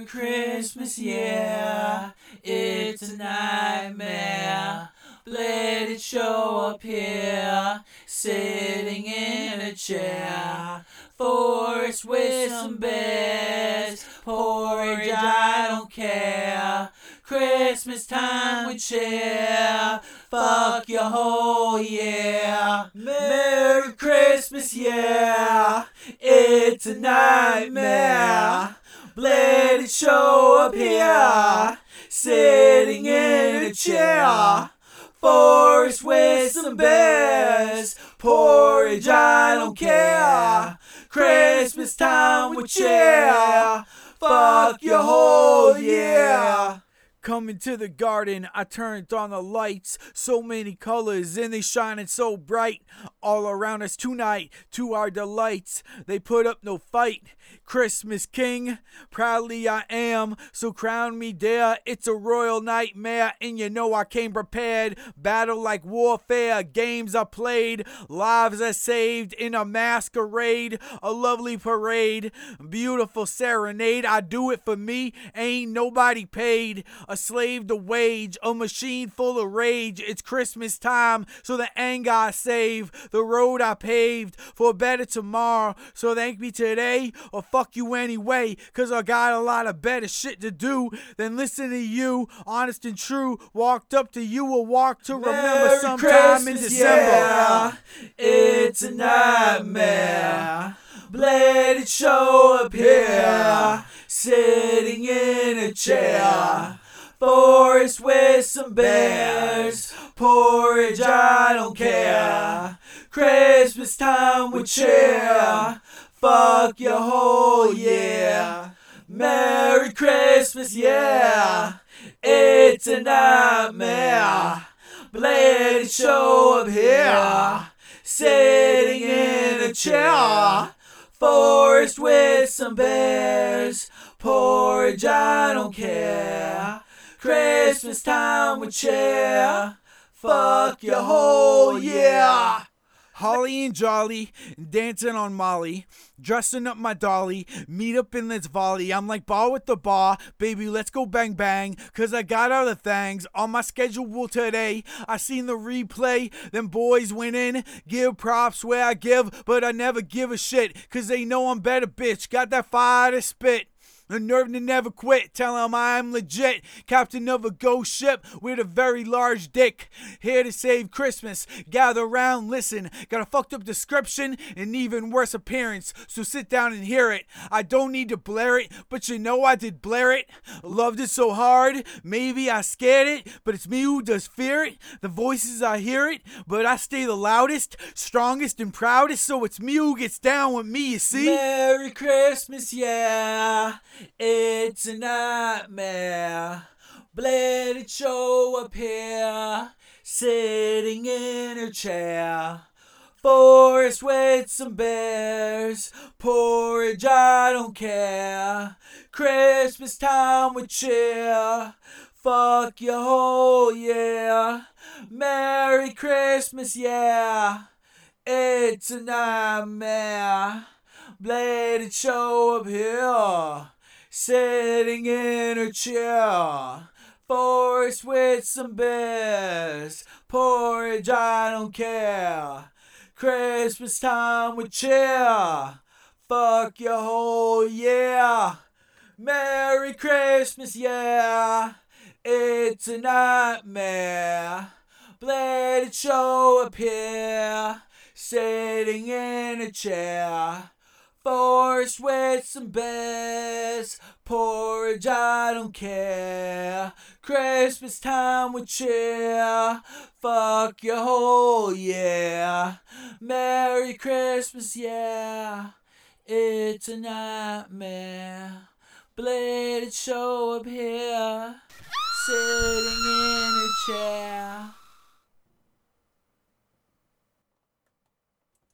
Christmas, yeah, it's a nightmare. Let it show up here, sitting in a chair. Forest with some bears, porridge, I don't care. Christmas time with cheer, fuck your whole year. Merry Christmas, yeah, it's a nightmare. Let it show up here, sitting in a chair. Forest with some bears, porridge, I don't care. Christmas time with cheer, fuck your whole year. Coming to the garden, I turned on the lights. So many colors and they shining so bright. All around us tonight, to our delights. They put up no fight. Christmas King, proudly I am. So crown me dare, it's a royal nightmare. And you know I came prepared. Battle like warfare, games I played. Lives I saved in a masquerade. A lovely parade, beautiful serenade. I do it for me, ain't nobody paid. A slave to wage, a machine full of rage. It's Christmas time, so the anger I save, the road I paved for a better tomorrow. So thank me today, or fuck you anyway, cause I got a lot of better shit to do than listen to you, honest and true. Walked up to you, or walk to remember sometime in December. Yeah, it's a nightmare. Let it show up here, sitting in a chair. Forest with some bears, porridge, I don't care. Christmas time with cheer, fuck your whole year. Merry Christmas, yeah, it's a nightmare. Let it show up here, sitting in a chair. Forest with some bears, porridge, I don't care. Christmas time with cheer, fuck your whole year. Holly and Jolly, dancing on Molly, dressing up my dolly, meet up in this volley. I'm like ball with the bar, baby, let's go bang bang, cause I got other things on my schedule today. I seen the replay, them boys went in, give props where I give, but I never give a shit, cause they know I'm better, bitch, got that fire to spit. The nerve to never quit, tell him I'm legit. Captain of a ghost ship with a very large dick. Here to save Christmas, gather round, listen. Got a fucked up description and even worse appearance, so sit down and hear it. I don't need to blare it, but you know I did blare it. Loved it so hard, maybe I scared it, but it's me who does fear it. The voices I hear it, but I stay the loudest, strongest and proudest, so it's me who gets down with me, you see? Merry Christmas, yeah, it's a nightmare. Let it show up here, sitting in her chair. Forest with some bears, porridge, I don't care. Christmas time with cheer, fuck your whole year. Merry Christmas, yeah, it's a nightmare. Let it show up here, sitting in a chair. Forest with some bears, porridge, I don't care. Christmas time with cheer, fuck your whole year. Merry Christmas, yeah, it's a nightmare. Let it show up here, sitting in a chair. Forest with some bears, porridge, I don't care. Christmas time with cheer, fuck your whole year. Merry Christmas, yeah, it's a nightmare. Let it show up here, sitting in a chair.